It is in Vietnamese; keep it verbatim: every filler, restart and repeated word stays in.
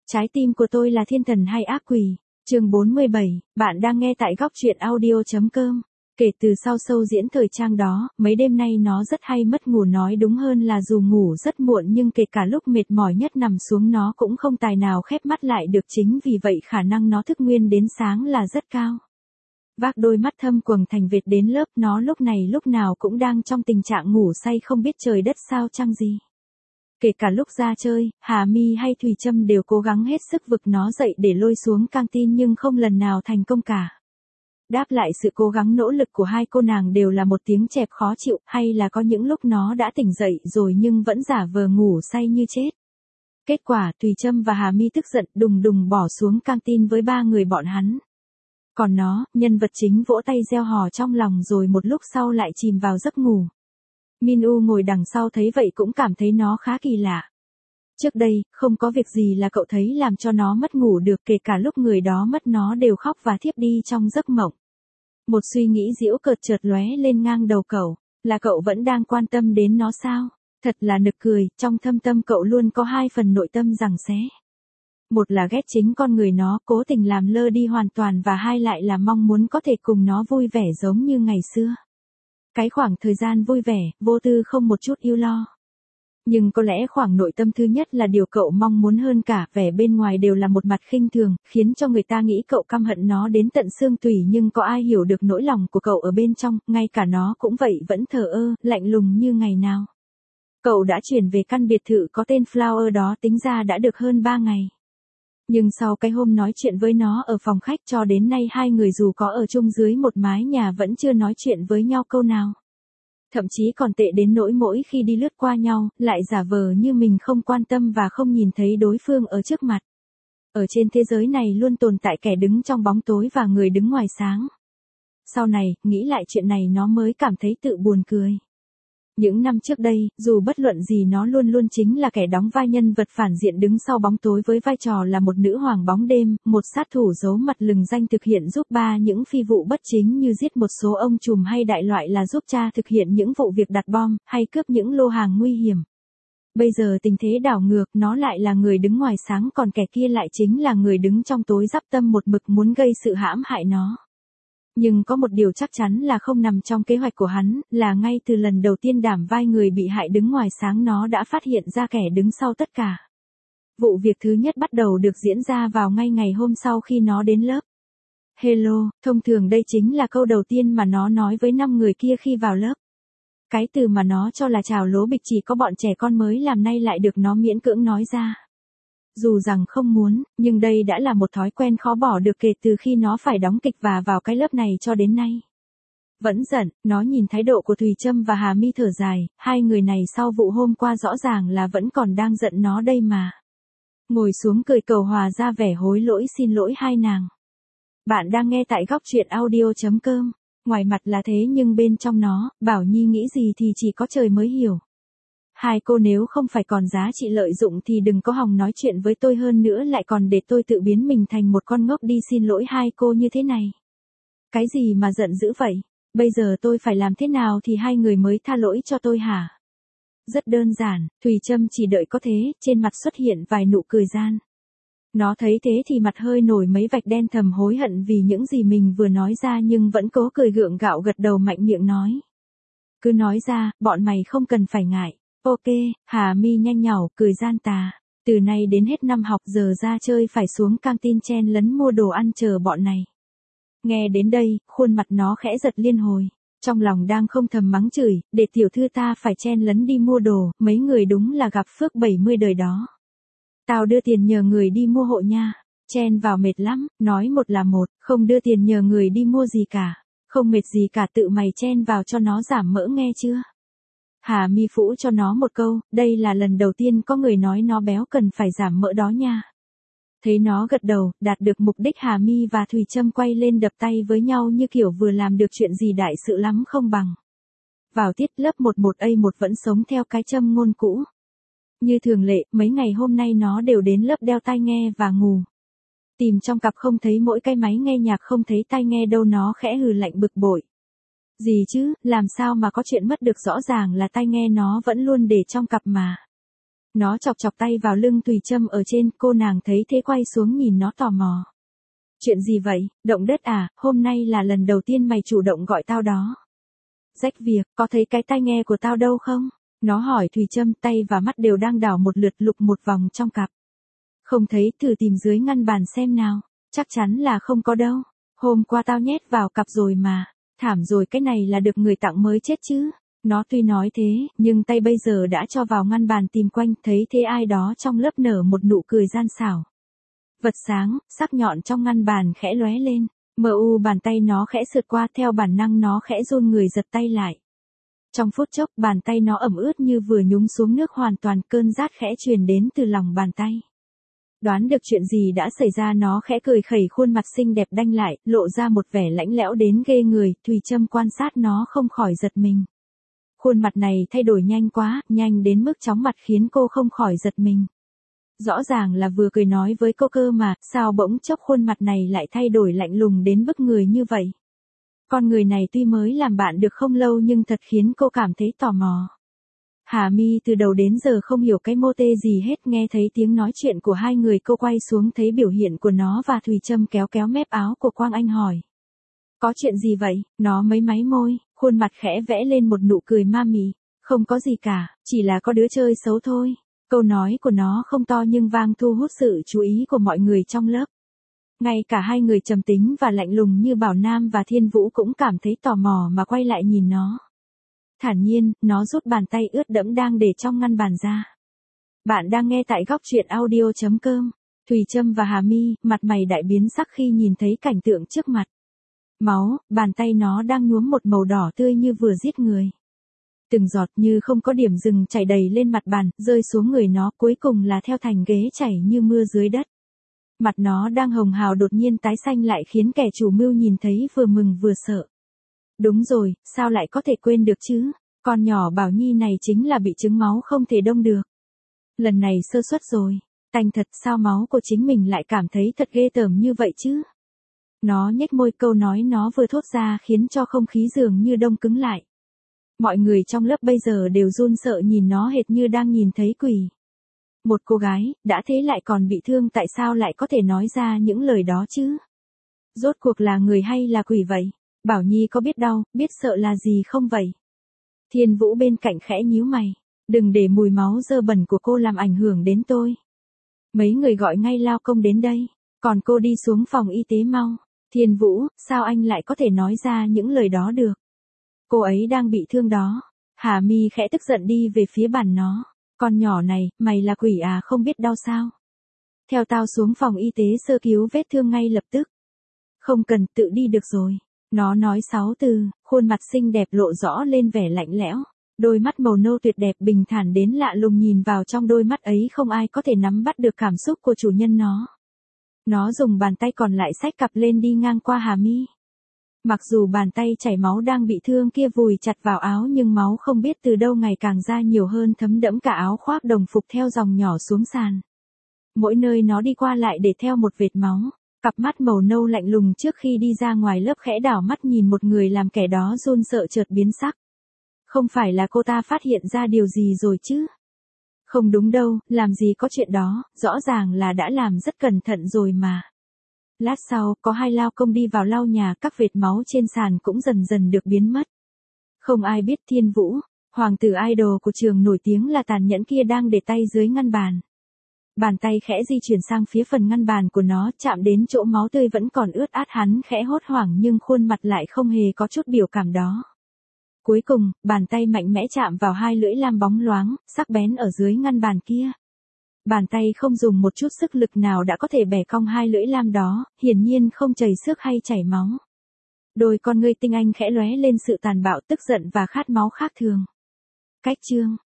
Trái tim của tôi là thiên thần hay ác quỷ? Chương bốn mươi bảy, bạn đang nghe tại góc truyện audio.com. Kể từ sau show diễn thời trang đó, mấy đêm nay nó rất hay mất ngủ, nói đúng hơn là dù ngủ rất muộn nhưng kể cả lúc mệt mỏi nhất nằm xuống nó cũng không tài nào khép mắt lại được, chính vì vậy khả năng nó thức nguyên đến sáng là rất cao. Vác đôi mắt thâm quầng thành vệt đến lớp, nó lúc này lúc nào cũng đang trong tình trạng ngủ say không biết trời đất sao chăng gì. Kể cả lúc ra chơi, Hà My hay Thùy Trâm đều cố gắng hết sức vực nó dậy để lôi xuống căng tin nhưng không lần nào thành công cả. Đáp lại sự cố gắng nỗ lực của hai cô nàng đều là một tiếng chẹp khó chịu, hay là có những lúc nó đã tỉnh dậy rồi nhưng vẫn giả vờ ngủ say như chết. Kết quả Thùy Trâm và Hà My tức giận đùng đùng bỏ xuống căng tin với ba người bọn hắn. Còn nó, nhân vật chính vỗ tay reo hò trong lòng rồi một lúc sau lại chìm vào giấc ngủ. Min U ngồi đằng sau thấy vậy cũng cảm thấy nó khá kỳ lạ. Trước đây, không có việc gì là cậu thấy làm cho nó mất ngủ được, kể cả lúc người đó mất nó đều khóc và thiếp đi trong giấc mộng. Một suy nghĩ giễu cợt chợt lóe lên ngang đầu cậu, là cậu vẫn đang quan tâm đến nó sao? Thật là nực cười, trong thâm tâm cậu luôn có hai phần nội tâm giằng xé. Một là ghét chính con người nó, cố tình làm lơ đi hoàn toàn, và hai lại là mong muốn có thể cùng nó vui vẻ giống như ngày xưa. Cái khoảng thời gian vui vẻ, vô tư không một chút yêu lo. Nhưng có lẽ khoảng nội tâm thứ nhất là điều cậu mong muốn hơn cả, vẻ bên ngoài đều là một mặt khinh thường, khiến cho người ta nghĩ cậu căm hận nó đến tận xương tủy, nhưng có ai hiểu được nỗi lòng của cậu ở bên trong, ngay cả nó cũng vậy, vẫn thờ ơ, lạnh lùng như ngày nào. Cậu đã chuyển về căn biệt thự có tên Flower đó tính ra đã được hơn ba ngày. Nhưng sau cái hôm nói chuyện với nó ở phòng khách cho đến nay hai người dù có ở chung dưới một mái nhà vẫn chưa nói chuyện với nhau câu nào. Thậm chí còn tệ đến nỗi mỗi khi đi lướt qua nhau, lại giả vờ như mình không quan tâm và không nhìn thấy đối phương ở trước mặt. Ở trên thế giới này luôn tồn tại kẻ đứng trong bóng tối và người đứng ngoài sáng. Sau này, nghĩ lại chuyện này nó mới cảm thấy tự buồn cười. Những năm trước đây, dù bất luận gì nó luôn luôn chính là kẻ đóng vai nhân vật phản diện đứng sau bóng tối với vai trò là một nữ hoàng bóng đêm, một sát thủ giấu mặt lừng danh thực hiện giúp ba những phi vụ bất chính như giết một số ông trùm, hay đại loại là giúp cha thực hiện những vụ việc đặt bom, hay cướp những lô hàng nguy hiểm. Bây giờ tình thế đảo ngược, nó lại là người đứng ngoài sáng, còn kẻ kia lại chính là người đứng trong tối dắp tâm một mực muốn gây sự hãm hại nó. Nhưng có một điều chắc chắn là không nằm trong kế hoạch của hắn, là ngay từ lần đầu tiên đảm vai người bị hại đứng ngoài sáng nó đã phát hiện ra kẻ đứng sau tất cả. Vụ việc thứ nhất bắt đầu được diễn ra vào ngay ngày hôm sau khi nó đến lớp. Hello, thông thường đây chính là câu đầu tiên mà nó nói với năm người kia khi vào lớp. Cái từ mà nó cho là chào lố bịch chỉ có bọn trẻ con mới làm, nay lại được nó miễn cưỡng nói ra. Dù rằng không muốn, nhưng đây đã là một thói quen khó bỏ được kể từ khi nó phải đóng kịch và vào cái lớp này cho đến nay. Vẫn giận, nó nhìn thái độ của Thùy Trâm và Hà My thở dài, hai người này sau vụ hôm qua rõ ràng là vẫn còn đang giận nó đây mà. Ngồi xuống cười cầu hòa ra vẻ hối lỗi xin lỗi hai nàng. Bạn đang nghe tại góc truyện audio.com. Ngoài mặt là thế nhưng bên trong nó, Bảo Nhi nghĩ gì thì chỉ có trời mới hiểu. Hai cô nếu không phải còn giá trị lợi dụng thì đừng có hòng nói chuyện với tôi, hơn nữa lại còn để tôi tự biến mình thành một con ngốc đi xin lỗi hai cô như thế này. Cái gì mà giận dữ vậy? Bây giờ tôi phải làm thế nào thì hai người mới tha lỗi cho tôi hả? Rất đơn giản, Thùy Trâm chỉ đợi có thế, trên mặt xuất hiện vài nụ cười gian. Nó thấy thế thì mặt hơi nổi mấy vạch đen, thầm hối hận vì những gì mình vừa nói ra, nhưng vẫn cố cười gượng gạo gật đầu mạnh miệng nói. Cứ nói ra, bọn mày không cần phải ngại. Ok, Hà My nhanh nhảu, cười gian tà. Từ nay đến hết năm học giờ ra chơi phải xuống căng tin chen lấn mua đồ ăn chờ bọn này. Nghe đến đây, khuôn mặt nó khẽ giật liên hồi. Trong lòng đang không thầm mắng chửi, để tiểu thư ta phải chen lấn đi mua đồ, mấy người đúng là gặp phước bảy mươi đời đó. Tao đưa tiền nhờ người đi mua hộ nha. Chen vào mệt lắm, nói một là một, không đưa tiền nhờ người đi mua gì cả. Không mệt gì cả, tự mày chen vào cho nó giảm mỡ nghe chưa? Hà My phũ cho nó một câu, đây là lần đầu tiên có người nói nó béo cần phải giảm mỡ đó nha. Thấy nó gật đầu, đạt được mục đích, Hà My và Thùy Trâm quay lên đập tay với nhau như kiểu vừa làm được chuyện gì đại sự lắm không bằng. Vào tiết lớp một một A một vẫn sống theo cái châm ngôn cũ. Như thường lệ, mấy ngày hôm nay nó đều đến lớp đeo tai nghe và ngủ. Tìm trong cặp không thấy mỗi cái máy nghe nhạc, không thấy tai nghe đâu, nó khẽ hừ lạnh bực bội. Gì chứ, làm sao mà có chuyện mất được, rõ ràng là tai nghe nó vẫn luôn để trong cặp mà. Nó chọc chọc tay vào lưng Thùy Trâm ở trên, cô nàng thấy thế quay xuống nhìn nó tò mò. Chuyện gì vậy, động đất à, hôm nay là lần đầu tiên mày chủ động gọi tao đó. Rách việc, có thấy cái tai nghe của tao đâu không? Nó hỏi Thùy Trâm, tay và mắt đều đang đảo một lượt lục một vòng trong cặp. Không thấy, thử tìm dưới ngăn bàn xem nào. Chắc chắn là không có đâu. Hôm qua tao nhét vào cặp rồi mà. Thảm rồi, cái này là được người tặng mới chết chứ. Nó tuy nói thế, nhưng tay bây giờ đã cho vào ngăn bàn tìm quanh, thấy thế ai đó trong lớp nở một nụ cười gian xảo. Vật sáng, sắc nhọn trong ngăn bàn khẽ lóe lên. Mờ u bàn tay nó khẽ sượt qua, theo bản năng nó khẽ run người giật tay lại. Trong phút chốc, bàn tay nó ẩm ướt như vừa nhúng xuống nước, hoàn toàn cơn rát khẽ truyền đến từ lòng bàn tay. Đoán được chuyện gì đã xảy ra, nó khẽ cười khẩy khuôn mặt xinh đẹp đanh lại, lộ ra một vẻ lãnh lẽo đến ghê người. Thùy Trâm quan sát nó không khỏi giật mình. Khuôn mặt này thay đổi nhanh quá, nhanh đến mức chóng mặt khiến cô không khỏi giật mình. Rõ ràng là vừa cười nói với cô cơ mà, sao bỗng chốc khuôn mặt này lại thay đổi lạnh lùng đến bức người như vậy. Con người này tuy mới làm bạn được không lâu nhưng thật khiến cô cảm thấy tò mò. Hà Mi từ đầu đến giờ không hiểu cái mô tê gì hết, nghe thấy tiếng nói chuyện của hai người cô quay xuống thấy biểu hiện của nó và Thùy Trâm kéo kéo mép áo của Quang Anh hỏi. Có chuyện gì vậy? Nó mấy máy môi, khuôn mặt khẽ vẽ lên một nụ cười ma mị. Không có gì cả, chỉ là có đứa chơi xấu thôi. Câu nói của nó không to nhưng vang thu hút sự chú ý của mọi người trong lớp. Ngay cả hai người trầm tính và lạnh lùng như Bảo Nam và Thiên Vũ cũng cảm thấy tò mò mà quay lại nhìn nó. Thản nhiên, nó rút bàn tay ướt đẫm đang để trong ngăn bàn ra. Bạn đang nghe tại góc truyện audio chấm com. Thùy Trâm và Hà Mi, mặt mày đại biến sắc khi nhìn thấy cảnh tượng trước mặt. Máu, bàn tay nó đang nhuốm một màu đỏ tươi như vừa giết người. Từng giọt như không có điểm dừng chảy đầy lên mặt bàn, rơi xuống người nó, cuối cùng là theo thành ghế chảy như mưa dưới đất. Mặt nó đang hồng hào đột nhiên tái xanh lại khiến kẻ chủ mưu nhìn thấy vừa mừng vừa sợ. Đúng rồi, sao lại có thể quên được chứ? Con nhỏ Bảo Nhi này chính là bị chứng máu không thể đông được. Lần này sơ suất rồi. Tanh thật, sao máu của chính mình lại cảm thấy thật ghê tởm như vậy chứ? Nó nhếch môi, câu nói nó vừa thốt ra khiến cho không khí dường như đông cứng lại. Mọi người trong lớp bây giờ đều run sợ nhìn nó hệt như đang nhìn thấy quỷ. Một cô gái, đã thế lại còn bị thương, tại sao lại có thể nói ra những lời đó chứ? Rốt cuộc là người hay là quỷ vậy? Bảo Nhi có biết đau, biết sợ là gì không vậy? Thiên Vũ bên cạnh khẽ nhíu mày. Đừng để mùi máu dơ bẩn của cô làm ảnh hưởng đến tôi. Mấy người gọi ngay lao công đến đây. Còn cô đi xuống phòng y tế mau. Thiên Vũ, sao anh lại có thể nói ra những lời đó được? Cô ấy đang bị thương đó. Hà Mi khẽ tức giận đi về phía bàn nó. Con nhỏ này, mày là quỷ à, không biết đau sao? Theo tao xuống phòng y tế sơ cứu vết thương ngay lập tức. Không cần, tự đi được rồi. Nó nói sáu từ, khuôn mặt xinh đẹp lộ rõ lên vẻ lạnh lẽo. Đôi mắt màu nâu tuyệt đẹp bình thản đến lạ lùng, nhìn vào trong đôi mắt ấy không ai có thể nắm bắt được cảm xúc của chủ nhân nó. Nó dùng bàn tay còn lại xách cặp lên đi ngang qua Hà Mi. Mặc dù bàn tay chảy máu đang bị thương kia vùi chặt vào áo nhưng máu không biết từ đâu ngày càng ra nhiều hơn, thấm đẫm cả áo khoác đồng phục theo dòng nhỏ xuống sàn. Mỗi nơi nó đi qua lại để theo một vệt máu. Cặp mắt màu nâu lạnh lùng trước khi đi ra ngoài lớp khẽ đảo mắt nhìn một người làm kẻ đó run sợ chợt biến sắc. Không phải là cô ta phát hiện ra điều gì rồi chứ? Không đúng đâu, làm gì có chuyện đó, rõ ràng là đã làm rất cẩn thận rồi mà. Lát sau, có hai lao công đi vào lau nhà, các vệt máu trên sàn cũng dần dần được biến mất. Không ai biết Thiên Vũ, hoàng tử idol của trường nổi tiếng là tàn nhẫn kia đang để tay dưới ngăn bàn. Bàn tay khẽ di chuyển sang phía phần ngăn bàn của nó, chạm đến chỗ máu tươi vẫn còn ướt át, hắn khẽ hốt hoảng nhưng khuôn mặt lại không hề có chút biểu cảm đó. Cuối cùng, bàn tay mạnh mẽ chạm vào hai lưỡi lam bóng loáng, sắc bén ở dưới ngăn bàn kia. Bàn tay không dùng một chút sức lực nào đã có thể bẻ cong hai lưỡi lam đó, hiển nhiên không chảy xước hay chảy máu. Đôi con ngươi tinh anh khẽ lóe lên sự tàn bạo, tức giận và khát máu khác thường. Cách chương